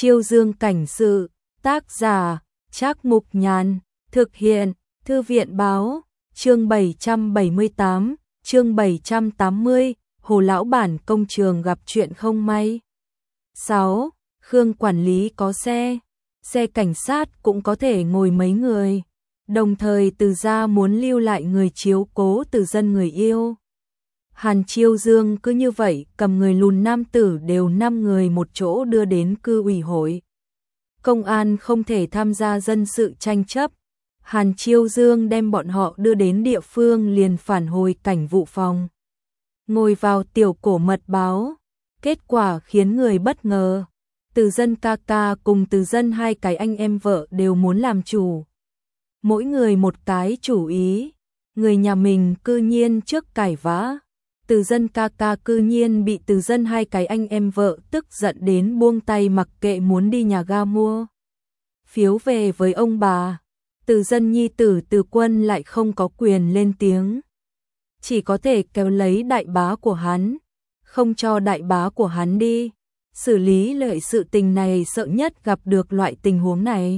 Chiêu Dương cảnh sự, tác giả, Trác Mục Nhàn, thực hiện, Thư viện báo, chương 778, chương 780, Hồ Lão Bản công trường gặp chuyện không may. 6. Khương quản lý có xe cảnh sát cũng có thể ngồi mấy người, đồng thời Từ gia muốn lưu lại người chiếu cố Từ Dân người yêu. Hàn Chiêu Dương cứ như vậy cầm người lùn nam tử đều 5 người một chỗ đưa đến cư ủy hội. Công an không thể tham gia dân sự tranh chấp. Hàn Chiêu Dương đem bọn họ đưa đến địa phương liền phản hồi cảnh vụ phòng. Ngồi vào tiểu cổ mật báo, kết quả khiến người bất ngờ. Từ Dân ca ca cùng Từ Dân hai cái anh em vợ đều muốn làm chủ. Mỗi người một cái chủ ý, người nhà mình cư nhiên trước cãi vã. Từ Dân ca ca cư nhiên bị Từ Dân hai cái anh em vợ tức giận đến buông tay mặc kệ muốn đi nhà ga mua phiếu về với ông bà. Từ Dân nhi tử Từ Quân lại không có quyền lên tiếng, chỉ có thể kéo lấy đại bá của hắn, không cho đại bá của hắn đi. Xử lý lợi sự tình này sợ nhất gặp được loại tình huống này.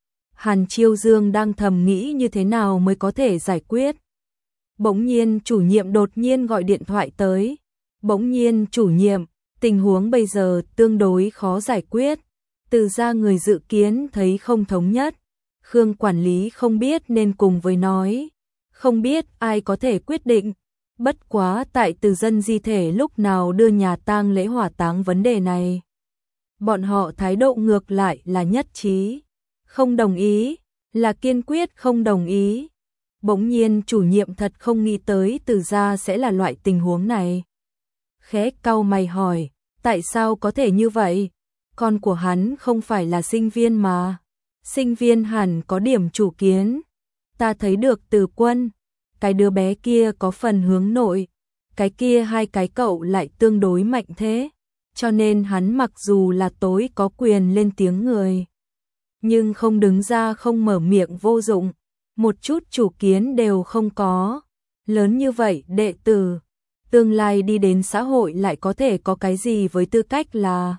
Hàn Chiêu Dương đang thầm nghĩ như thế nào mới có thể giải quyết. Bỗng nhiên chủ nhiệm đột nhiên gọi điện thoại tới. Bỗng nhiên chủ nhiệm, tình huống bây giờ tương đối khó giải quyết. Từ gia người dự kiến thấy không thống nhất. Khương quản lý không biết nên cùng với nói. Không biết ai có thể quyết định. Bất quá tại Từ Dân di thể lúc nào đưa nhà tang lễ hỏa táng vấn đề này. Bọn họ thái độ ngược lại là nhất trí. Không đồng ý, là kiên quyết không đồng ý. Bỗng nhiên chủ nhiệm thật không nghĩ tới Từ gia sẽ là loại tình huống này. Khẽ cau mày hỏi, tại sao có thể như vậy? Con của hắn không phải là sinh viên mà. Sinh viên hẳn có điểm chủ kiến. Ta thấy được Từ Quân, cái đứa bé kia có phần hướng nội, cái kia hai cái cậu lại tương đối mạnh thế. Cho nên hắn mặc dù là tối có quyền lên tiếng người, nhưng không đứng ra không mở miệng vô dụng, một chút chủ kiến đều không có. Lớn như vậy đệ tử, tương lai đi đến xã hội lại có thể có cái gì với tư cách là.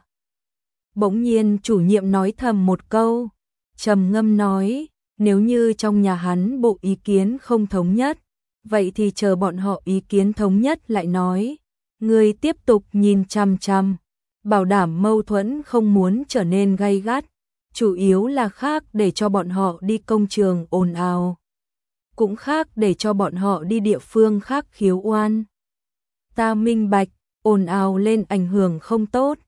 Bỗng nhiên chủ nhiệm nói thầm một câu, trầm ngâm nói, nếu như trong nhà hắn bộ ý kiến không thống nhất, vậy thì chờ bọn họ ý kiến thống nhất lại nói. Người tiếp tục nhìn chằm chằm, bảo đảm mâu thuẫn không muốn trở nên gay gắt, chủ yếu là khác để cho bọn họ đi công trường ồn ào, cũng khác để cho bọn họ đi địa phương khác khiếu oan. Ta minh bạch, ồn ào lên ảnh hưởng không tốt.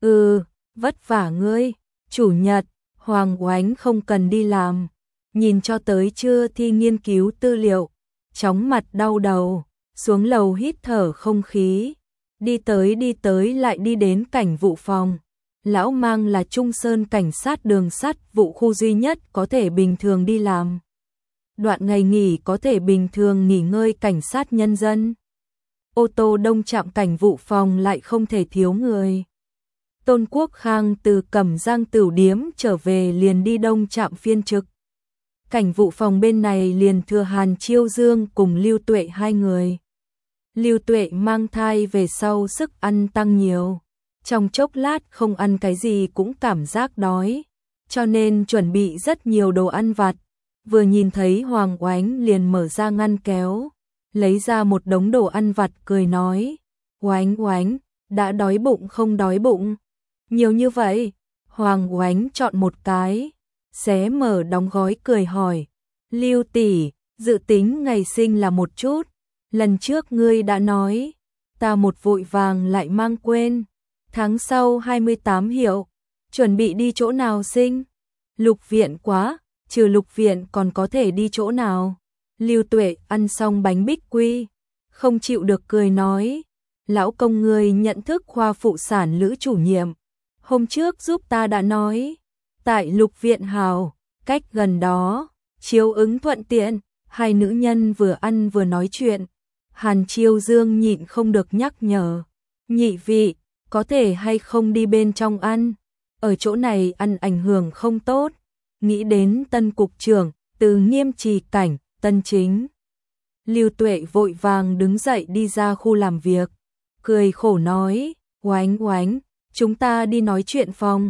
Vất vả ngươi. Chủ nhật, Hoàng Oánh không cần đi làm, nhìn cho tới trưa thi nghiên cứu tư liệu, chóng mặt đau đầu, xuống lầu hít thở không khí, đi tới lại đi đến cảnh vụ phòng. Lão Mang là Trung Sơn cảnh sát đường sắt vụ khu duy nhất có thể bình thường đi làm. Đoạn ngày nghỉ có thể bình thường nghỉ ngơi cảnh sát nhân dân. Ô tô đông trạm cảnh vụ phòng lại không thể thiếu người. Tôn Quốc Khang từ Cẩm Giang Tửu Điếm trở về liền đi đông trạm phiên trực. Cảnh vụ phòng bên này liền thừa Hàn Chiêu Dương cùng Lưu Tuệ hai người. Lưu Tuệ mang thai về sau sức ăn tăng nhiều. Trong chốc lát không ăn cái gì cũng cảm giác đói, cho nên chuẩn bị rất nhiều đồ ăn vặt. Vừa nhìn thấy Hoàng Oánh liền mở ra ngăn kéo, lấy ra một đống đồ ăn vặt cười nói, Oánh Oánh, đã đói bụng không đói bụng? Nhiều như vậy. Hoàng Oánh chọn một cái, xé mở đóng gói cười hỏi, Lưu tỷ, dự tính ngày sinh là một chút, lần trước ngươi đã nói, ta một vội vàng lại mang quên. Tháng sau 28 hiệu, chuẩn bị đi chỗ nào sinh? Lục viện quá, trừ lục viện còn có thể đi chỗ nào? Lưu Tuệ ăn xong bánh bích quy, không chịu được cười nói, lão công ngươi nhận thức khoa phụ sản Lữ chủ nhiệm, hôm trước giúp ta đã nói, tại lục viện hào, cách gần đó, chiếu ứng thuận tiện. Hai nữ nhân vừa ăn vừa nói chuyện. Hàn Chiêu Dương nhịn không được nhắc nhở, nhị vị, có thể hay không đi bên trong ăn, ở chỗ này ăn ảnh hưởng không tốt. Nghĩ đến tân cục trưởng, Từ Nghiêm trì cảnh, tân chính. Lưu Tuệ vội vàng đứng dậy đi ra khu làm việc, cười khổ nói, Oánh Oánh, chúng ta đi nói chuyện phòng.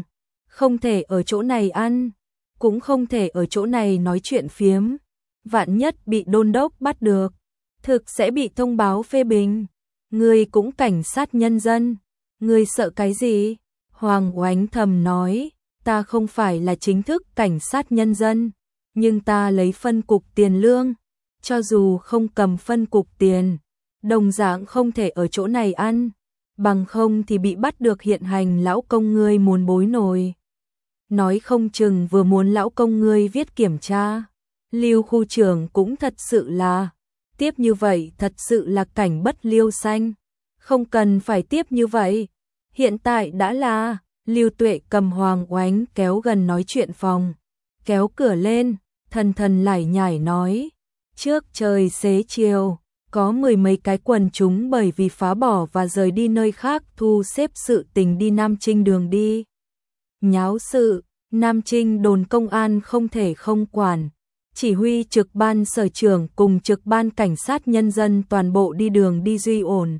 Không thể ở chỗ này ăn, cũng không thể ở chỗ này nói chuyện phiếm. Vạn nhất bị đôn đốc bắt được, thực sẽ bị thông báo phê bình. Ngươi cũng cảnh sát nhân dân, ngươi sợ cái gì? Hoàng Oánh thầm nói, ta không phải là chính thức cảnh sát nhân dân, nhưng ta lấy phân cục tiền lương, cho dù không cầm phân cục tiền, đồng dạng không thể ở chỗ này ăn, bằng không thì bị bắt được hiện hành lão công ngươi muốn bối nổi. Nói không chừng vừa muốn lão công ngươi viết kiểm tra. Lưu khu trưởng cũng thật sự là, tiếp như vậy thật sự là cảnh bất liêu xanh, không cần phải tiếp như vậy. Hiện tại đã là, Lưu Tuệ cầm Hoàng Oánh kéo gần nói chuyện phòng, kéo cửa lên, thần thần lải nhải nói, trước trời xế chiều, có mười mấy cái quần chúng bởi vì phá bỏ và rời đi nơi khác thu xếp sự tình đi Nam Trinh đường đi. Nháo sự, Nam Trinh đồn công an không thể không quản. Chỉ huy trực ban sở trưởng cùng trực ban cảnh sát nhân dân toàn bộ đi đường đi duy ổn.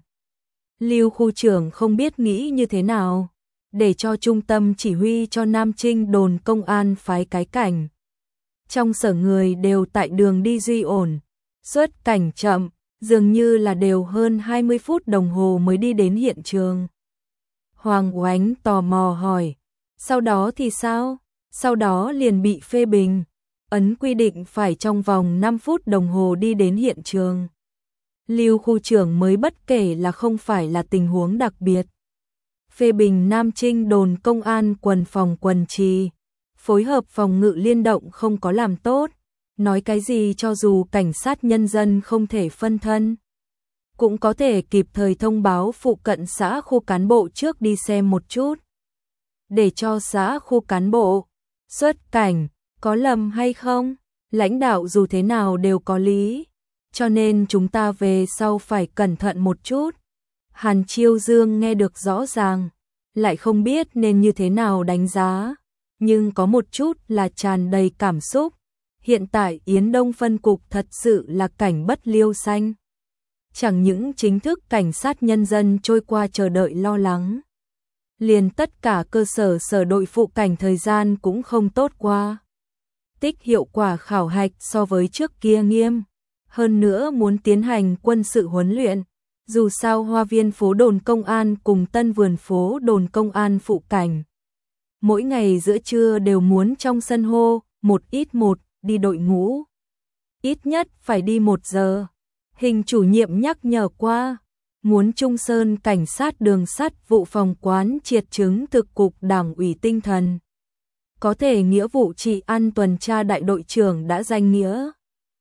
Lưu khu trưởng không biết nghĩ như thế nào, để cho trung tâm chỉ huy cho Nam Trinh đồn công an phái cái cảnh. Trong sở người đều tại đường đi duy ổn, xuất cảnh chậm, dường như là đều hơn 20 phút đồng hồ mới đi đến hiện trường. Hoàng Oánh tò mò hỏi, sau đó thì sao? Sau đó liền bị phê bình. Ấn quy định phải trong vòng 5 phút đồng hồ đi đến hiện trường. Lưu khu trưởng mới bất kể là không phải là tình huống đặc biệt. Phê bình Nam Trinh đồn công an quần phòng quần trì, phối hợp phòng ngự liên động không có làm tốt, nói cái gì cho dù cảnh sát nhân dân không thể phân thân, cũng có thể kịp thời thông báo phụ cận xã khu cán bộ trước đi xem một chút, để cho xã khu cán bộ xuất cảnh. Có lầm hay không? Lãnh đạo dù thế nào đều có lý, cho nên chúng ta về sau phải cẩn thận một chút. Hàn Chiêu Dương nghe được rõ ràng, lại không biết nên như thế nào đánh giá, nhưng có một chút là tràn đầy cảm xúc. Hiện tại Yến Đông phân cục thật sự là cảnh bất liêu xanh. Chẳng những chính thức cảnh sát nhân dân trôi qua chờ đợi lo lắng, liền tất cả cơ sở sở đội phụ cảnh thời gian cũng không tốt qua. Tích hiệu quả khảo hạch so với trước kia nghiêm, hơn nữa muốn tiến hành quân sự huấn luyện, dù sao Hoa Viên phố đồn công an cùng Tân Vườn phố đồn công an phụ cảnh. Mỗi ngày giữa trưa đều muốn trong sân hô, một ít một, đi đội ngũ. Ít nhất phải đi 1 giờ. Hình chủ nhiệm nhắc nhở qua, muốn Trung Sơn cảnh sát đường sắt vụ phòng quán triệt chứng thực cục đảng ủy tinh thần. Có thể nghĩa vụ trị an tuần tra đại đội trưởng đã danh nghĩa.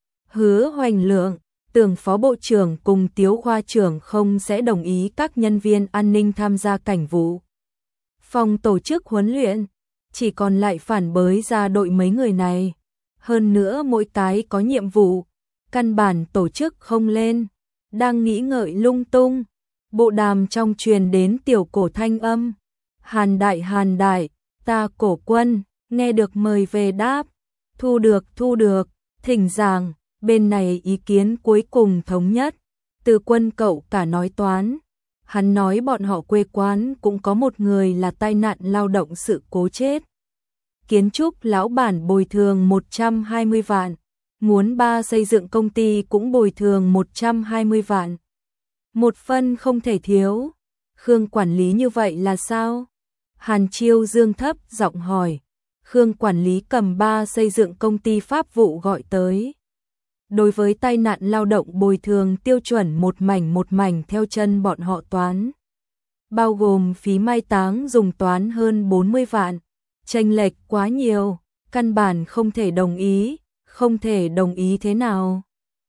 Hứa Hoành Lượng, tưởng phó bộ trưởng cùng Tiếu khoa trưởng không sẽ đồng ý các nhân viên an ninh tham gia cảnh vụ. Phòng tổ chức huấn luyện, chỉ còn lại phản bới ra đội mấy người này. Hơn nữa mỗi cái có nhiệm vụ, căn bản tổ chức không lên, đang nghĩ ngợi lung tung. Bộ đàm trong truyền đến tiểu cổ thanh âm. Hàn đại, ta Cổ Quân, nghe được mời về đáp. Thu được, thỉnh giảng, bên này ý kiến cuối cùng thống nhất. Từ Quân cậu cả nói toán. Hắn nói bọn họ quê quán cũng có một người là tai nạn lao động sự cố chết. Kiến trúc lão bản bồi thường 120 vạn. Muốn ba xây dựng công ty cũng bồi thường 120 vạn. Một phân không thể thiếu. Khương quản lý như vậy là sao? Hàn Chiêu Dương thấp giọng hỏi. Khương quản lý cầm ba xây dựng công ty pháp vụ gọi tới. Đối với tai nạn lao động bồi thường tiêu chuẩn một mảnh theo chân bọn họ toán. Bao gồm phí mai táng dùng toán hơn 40 vạn. Chênh lệch quá nhiều, căn bản không thể đồng ý. Không thể đồng ý thế nào?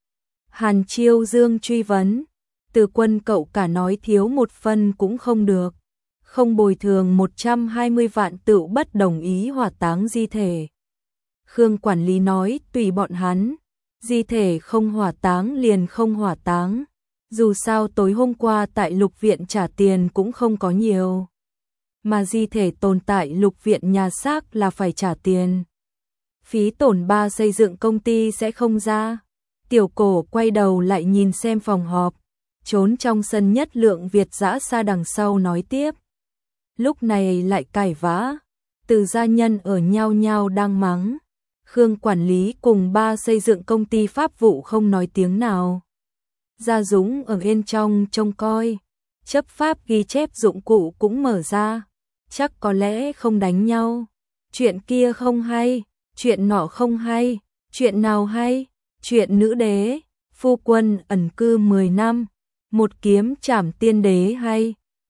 Hàn Chiêu Dương truy vấn. Từ Quân cậu cả nói thiếu một phân cũng không được. Không bồi thường 120 vạn tự bất đồng ý hỏa táng di thể. Khương quản lý nói tùy bọn hắn. Di thể không hỏa táng liền không hỏa táng. Dù sao tối hôm qua tại lục viện trả tiền cũng không có nhiều. Mà di thể tồn tại lục viện nhà xác là phải trả tiền. Phí tổn ba xây dựng công ty sẽ không ra. Tiểu Cổ quay đầu lại nhìn xem phòng họp. Trốn trong sân Nhất Lượng Việt dã xa đằng sau nói tiếp. Lúc này lại cãi vã. Từ gia nhân ở nhau nhau đang mắng. Khương quản lý cùng ba xây dựng công ty pháp vụ không nói tiếng nào. Gia Dũng ở bên trong trông coi. Chấp pháp ghi chép dụng cụ cũng mở ra. Chắc có lẽ không đánh nhau. Chuyện kia không hay, chuyện nọ không hay, chuyện nào hay? Chuyện nữ đế, phu quân ẩn cư 10 năm, một kiếm trảm tiên đế hay?